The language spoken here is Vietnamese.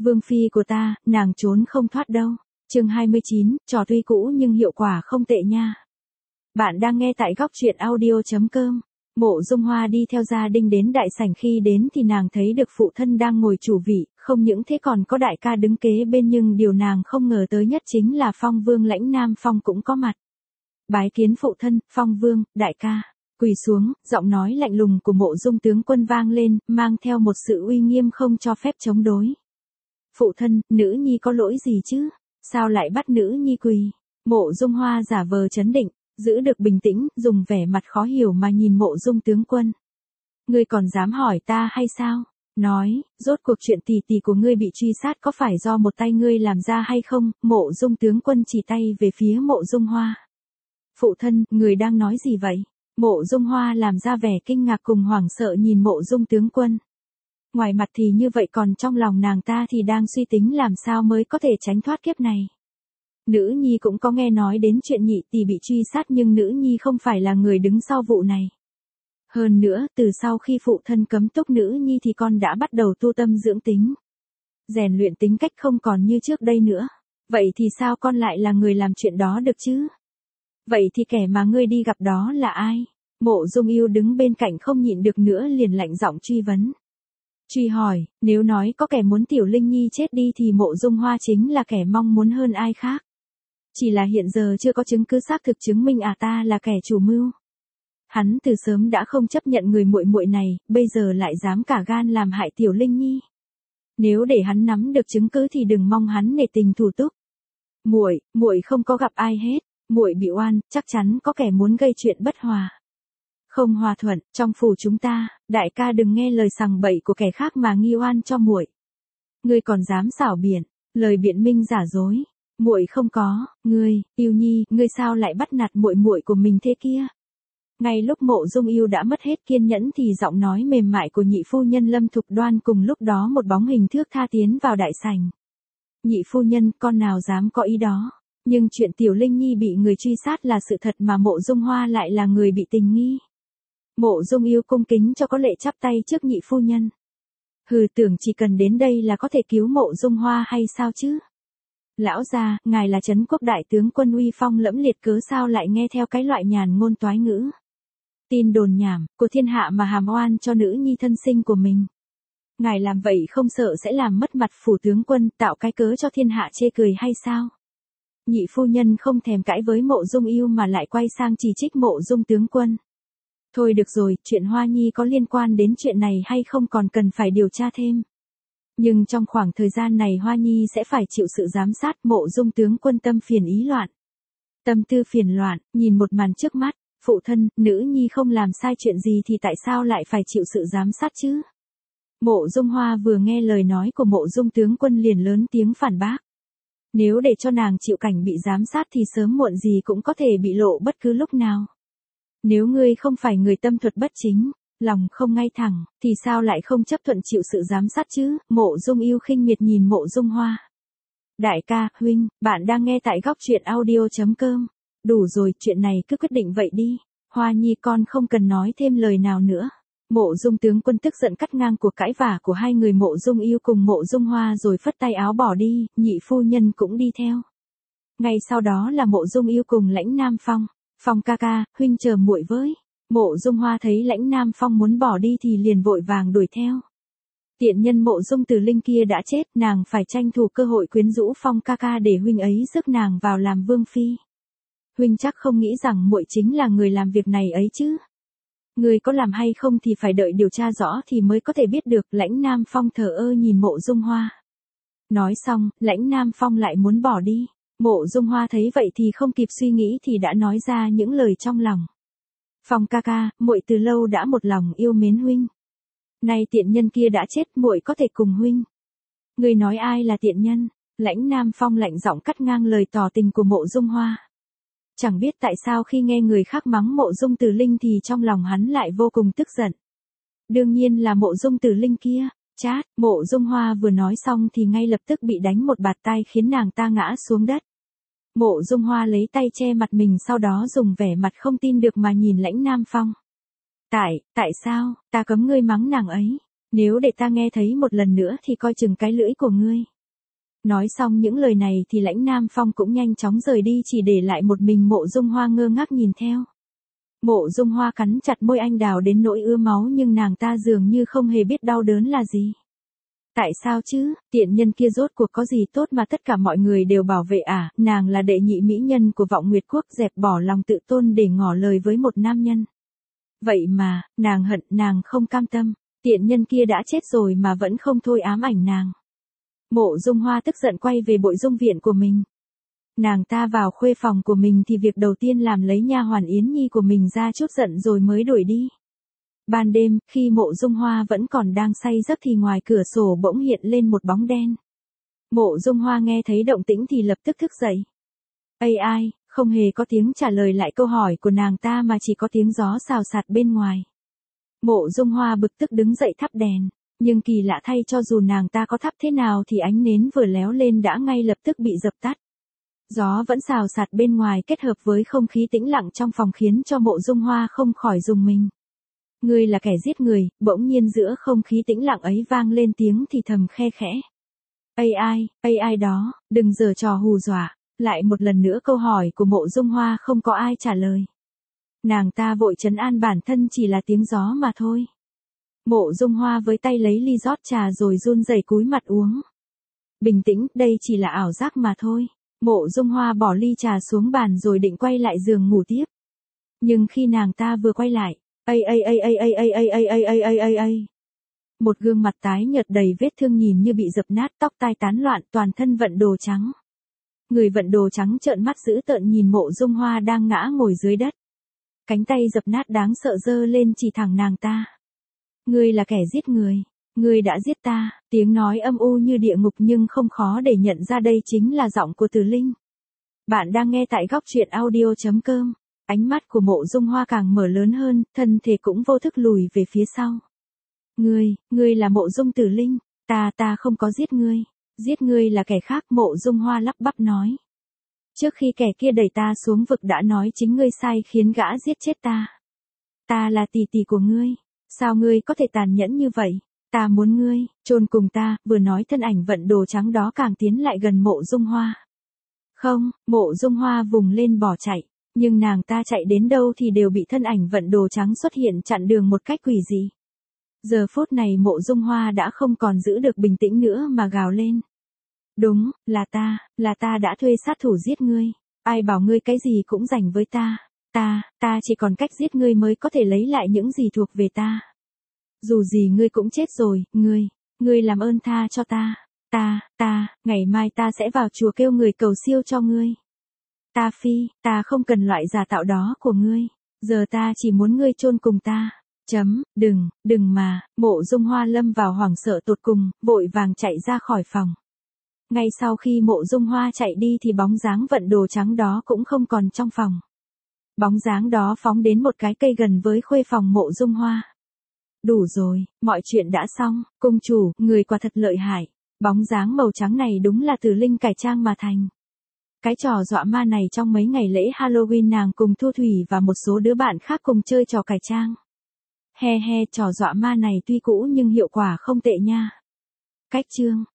Vương phi của ta, nàng trốn không thoát đâu. Chương 29, trò tuy cũ nhưng hiệu quả không tệ nha. Bạn đang nghe tại góc truyện audio.com. Mộ Dung Hoa đi theo gia đình đến đại sảnh, khi đến thì nàng thấy được phụ thân đang ngồi chủ vị, không những thế còn có đại ca đứng kế bên, nhưng điều nàng không ngờ tới nhất chính là Phong Vương Lãnh Nam Phong cũng có mặt. Bái kiến phụ thân, Phong Vương, đại ca. Quỳ xuống, giọng nói lạnh lùng của Mộ Dung tướng quân vang lên, mang theo một sự uy nghiêm không cho phép chống đối. Phụ thân, nữ nhi có lỗi gì chứ? Sao lại bắt nữ nhi quỳ? Mộ Dung Hoa giả vờ trấn định, giữ được bình tĩnh, dùng vẻ mặt khó hiểu mà nhìn Mộ Dung tướng quân. Ngươi còn dám hỏi ta hay sao? Nói, rốt cuộc chuyện tỷ tỷ của ngươi bị truy sát có phải do một tay ngươi làm ra hay không? Mộ Dung tướng quân chỉ tay về phía Mộ Dung Hoa. Phụ thân, người đang nói gì vậy? Mộ Dung Hoa làm ra vẻ kinh ngạc cùng hoảng sợ nhìn Mộ Dung tướng quân. Ngoài mặt thì như vậy, còn trong lòng nàng ta thì đang suy tính làm sao mới có thể tránh thoát kiếp này. Nữ nhi cũng có nghe nói đến chuyện nhị tỷ bị truy sát, nhưng nữ nhi không phải là người đứng sau vụ này. Hơn nữa, từ sau khi phụ thân cấm túc nữ nhi thì con đã bắt đầu tu tâm dưỡng tính, rèn luyện tính cách không còn như trước đây nữa. Vậy thì sao con lại là người làm chuyện đó được chứ? Vậy thì kẻ mà ngươi đi gặp đó là ai? Mộ Dung Yêu đứng bên cạnh không nhịn được nữa liền lạnh giọng truy vấn. Truy hỏi, nếu nói có kẻ muốn Tiểu Linh Nhi chết đi thì Mộ Dung Hoa chính là kẻ mong muốn hơn ai khác. Chỉ là hiện giờ chưa có chứng cứ xác thực chứng minh ta là kẻ chủ mưu. Hắn từ sớm đã không chấp nhận người muội muội này, bây giờ lại dám cả gan làm hại Tiểu Linh Nhi. Nếu để hắn nắm được chứng cứ thì đừng mong hắn nể tình thủ túc. Muội không có gặp ai hết, muội bị oan, chắc chắn có kẻ muốn gây chuyện bất hòa. Không hòa thuận, trong phủ chúng ta, đại ca đừng nghe lời sằng bậy của kẻ khác mà nghi oan cho muội. Ngươi còn dám xảo biện, lời biện minh giả dối. Muội không có, ngươi, Yêu Nhi, ngươi sao lại bắt nạt muội muội của mình thế kia? Ngay lúc Mộ Dung Yêu đã mất hết kiên nhẫn thì giọng nói mềm mại của nhị phu nhân Lâm Thục Đoan cùng lúc đó một bóng hình thước tha tiến vào đại sảnh. Nhị phu nhân, con nào dám có ý đó? Nhưng chuyện Tiểu Linh Nhi bị người truy sát là sự thật mà Mộ Dung Hoa lại là người bị tình nghi. Mộ Dung Yêu cung kính cho có lệ chắp tay trước nhị phu nhân. Hừ, tưởng chỉ cần đến đây là có thể cứu Mộ Dung Hoa hay sao chứ? Lão gia, ngài là Trấn Quốc đại tướng quân uy phong lẫm liệt, cớ sao lại nghe theo cái loại nhàn ngôn toái ngữ, tin đồn nhảm của thiên hạ mà hàm oan cho nữ nhi thân sinh của mình? Ngài làm vậy không sợ sẽ làm mất mặt phủ tướng quân, tạo cái cớ cho thiên hạ chê cười hay sao? Nhị phu nhân không thèm cãi với Mộ Dung Yêu mà lại quay sang chỉ trích Mộ Dung tướng quân. Thôi được rồi, chuyện Hoa Nhi có liên quan đến chuyện này hay không còn cần phải điều tra thêm. Nhưng trong khoảng thời gian này Hoa Nhi sẽ phải chịu sự giám sát. Mộ Dung tướng quân tâm phiền ý loạn. Tâm tư phiền loạn, nhìn một màn trước mắt. Phụ thân, nữ nhi không làm sai chuyện gì thì tại sao lại phải chịu sự giám sát chứ? Mộ Dung Hoa vừa nghe lời nói của Mộ Dung tướng quân liền lớn tiếng phản bác. Nếu để cho nàng chịu cảnh bị giám sát thì sớm muộn gì cũng có thể bị lộ bất cứ lúc nào. Nếu ngươi không phải người tâm thuật bất chính, lòng không ngay thẳng, thì sao lại không chấp thuận chịu sự giám sát chứ? Mộ Dung Yêu khinh miệt nhìn Mộ Dung Hoa. Đại ca, huynh, bạn đang nghe tại góc truyện audio.com. Đủ rồi, chuyện này cứ quyết định vậy đi. Hoa Nhi con không cần nói thêm lời nào nữa. Mộ Dung tướng quân tức giận cắt ngang cuộc cãi vả của hai người Mộ Dung Yêu cùng Mộ Dung Hoa rồi phất tay áo bỏ đi, nhị phu nhân cũng đi theo. Ngay sau đó là Mộ Dung Yêu cùng Lãnh Nam Phong. Phong ca ca, huynh chờ muội với. Mộ Dung Hoa thấy Lãnh Nam Phong muốn bỏ đi thì liền vội vàng đuổi theo. Tiện nhân Mộ Dung Tử Linh kia đã chết, nàng phải tranh thủ cơ hội quyến rũ Phong ca ca để huynh ấy rước nàng vào làm vương phi. Huynh chắc không nghĩ rằng muội chính là người làm việc này ấy chứ? Người có làm hay không thì phải đợi điều tra rõ thì mới có thể biết được. Lãnh Nam Phong thờ ơ nhìn Mộ Dung Hoa. Nói xong, Lãnh Nam Phong lại muốn bỏ đi. Mộ Dung Hoa thấy vậy thì không kịp suy nghĩ thì đã nói ra những lời trong lòng. Phong ca ca, muội từ lâu đã một lòng yêu mến huynh. Nay tiện nhân kia đã chết, muội có thể cùng huynh. Người nói ai là tiện nhân? Lãnh Nam Phong lạnh giọng cắt ngang lời tỏ tình của Mộ Dung Hoa. Chẳng biết tại sao khi nghe người khác mắng Mộ Dung Tử Linh thì trong lòng hắn lại vô cùng tức giận. Đương nhiên là Mộ Dung Tử Linh kia. Chát, Mộ Dung Hoa vừa nói xong thì ngay lập tức bị đánh một bạt tai khiến nàng ta ngã xuống đất. Mộ Dung Hoa lấy tay che mặt mình, sau đó dùng vẻ mặt không tin được mà nhìn Lãnh Nam Phong. Tại sao, ta cấm ngươi mắng nàng ấy? Nếu để ta nghe thấy một lần nữa thì coi chừng cái lưỡi của ngươi. Nói xong những lời này thì Lãnh Nam Phong cũng nhanh chóng rời đi, chỉ để lại một mình Mộ Dung Hoa ngơ ngác nhìn theo. Mộ Dung Hoa cắn chặt môi anh đào đến nỗi ứa máu, nhưng nàng ta dường như không hề biết đau đớn là gì. Tại sao chứ, tiện nhân kia rốt cuộc có gì tốt mà tất cả mọi người đều bảo vệ à, nàng là đệ nhị mỹ nhân của Vọng Nguyệt Quốc, dẹp bỏ lòng tự tôn để ngỏ lời với một nam nhân. Vậy mà, nàng hận, nàng không cam tâm, tiện nhân kia đã chết rồi mà vẫn không thôi ám ảnh nàng. Mộ Dung Hoa tức giận quay về Bội Dung viện của mình. Nàng ta vào khuê phòng của mình thì việc đầu tiên làm lấy nha hoàn Yến Nhi của mình ra chút giận rồi mới đuổi đi. Ban đêm, khi Mộ Dung Hoa vẫn còn đang say giấc thì ngoài cửa sổ bỗng hiện lên một bóng đen. Mộ Dung Hoa nghe thấy động tĩnh thì lập tức thức dậy. Ai, không hề có tiếng trả lời lại câu hỏi của nàng ta mà chỉ có tiếng gió xào xạc bên ngoài. Mộ Dung Hoa bực tức đứng dậy thắp đèn, nhưng kỳ lạ thay cho dù nàng ta có thắp thế nào thì ánh nến vừa léo lên đã ngay lập tức bị dập tắt. Gió vẫn xào xạc bên ngoài kết hợp với không khí tĩnh lặng trong phòng khiến cho Mộ Dung Hoa không khỏi rùng mình. Ngươi là kẻ giết người, bỗng nhiên giữa không khí tĩnh lặng ấy vang lên tiếng thì thầm khe khẽ. Ai đó, đừng giở trò hù dọa. Lại một lần nữa câu hỏi của Mộ Dung Hoa không có ai trả lời. Nàng ta vội trấn an bản thân chỉ là tiếng gió mà thôi. Mộ Dung Hoa với tay lấy ly rót trà rồi run rẩy cúi mặt uống. Bình tĩnh, đây chỉ là ảo giác mà thôi. Mộ Dung Hoa bỏ ly trà xuống bàn rồi định quay lại giường ngủ tiếp. Nhưng khi nàng ta vừa quay lại, một gương mặt tái nhợt đầy vết thương nhìn như bị dập nát, tóc tai tán loạn, toàn thân vận đồ trắng. Người vận đồ trắng trợn mắt dữ tợn nhìn Mộ Dung Hoa đang ngã ngồi dưới đất. Cánh tay dập nát đáng sợ giơ lên chỉ thẳng nàng ta. Ngươi là kẻ giết người. Ngươi đã giết ta. Tiếng nói âm u như địa ngục nhưng không khó để nhận ra đây chính là giọng của Từ Linh. Bạn đang nghe tại góc truyện audio.com. Ánh mắt của Mộ Dung Hoa càng mở lớn hơn, thân thể cũng vô thức lùi về phía sau. Ngươi là Mộ Dung Tử Linh. Ta không có giết ngươi. Giết ngươi là kẻ khác, Mộ Dung Hoa lắp bắp nói. Trước khi kẻ kia đẩy ta xuống vực đã nói chính ngươi sai khiến gã giết chết ta. Ta là tỷ tỷ của ngươi. Sao ngươi có thể tàn nhẫn như vậy? Ta muốn ngươi chôn cùng ta. Vừa nói thân ảnh vận đồ trắng đó càng tiến lại gần Mộ Dung Hoa. Không, Mộ Dung Hoa vùng lên bỏ chạy. Nhưng nàng ta chạy đến đâu thì đều bị thân ảnh vận đồ trắng xuất hiện chặn đường một cách quỷ dị. Giờ phút này Mộ Dung Hoa đã không còn giữ được bình tĩnh nữa mà gào lên. Đúng, là ta đã thuê sát thủ giết ngươi. Ai bảo ngươi cái gì cũng dành với ta. Ta chỉ còn cách giết ngươi mới có thể lấy lại những gì thuộc về ta. Dù gì ngươi cũng chết rồi, ngươi làm ơn tha cho ta. Ngày mai ta sẽ vào chùa kêu người cầu siêu cho ngươi. Ta không cần loại giả tạo đó của ngươi. Giờ ta chỉ muốn ngươi chôn cùng ta. Đừng mà, Mộ Dung Hoa lâm vào hoảng sợ tột cùng, vội vàng chạy ra khỏi phòng. Ngay sau khi Mộ Dung Hoa chạy đi thì bóng dáng vận đồ trắng đó cũng không còn trong phòng. Bóng dáng đó phóng đến một cái cây gần với khuê phòng Mộ Dung Hoa. Đủ rồi, mọi chuyện đã xong, cung chủ, người quả thật lợi hại. Bóng dáng màu trắng này đúng là Từ Linh cải trang mà thành. Cái trò dọa ma này trong mấy ngày lễ Halloween nàng cùng Thu Thủy và một số đứa bạn khác cùng chơi trò cải trang. Trò dọa ma này tuy cũ nhưng hiệu quả không tệ nha. Cách chương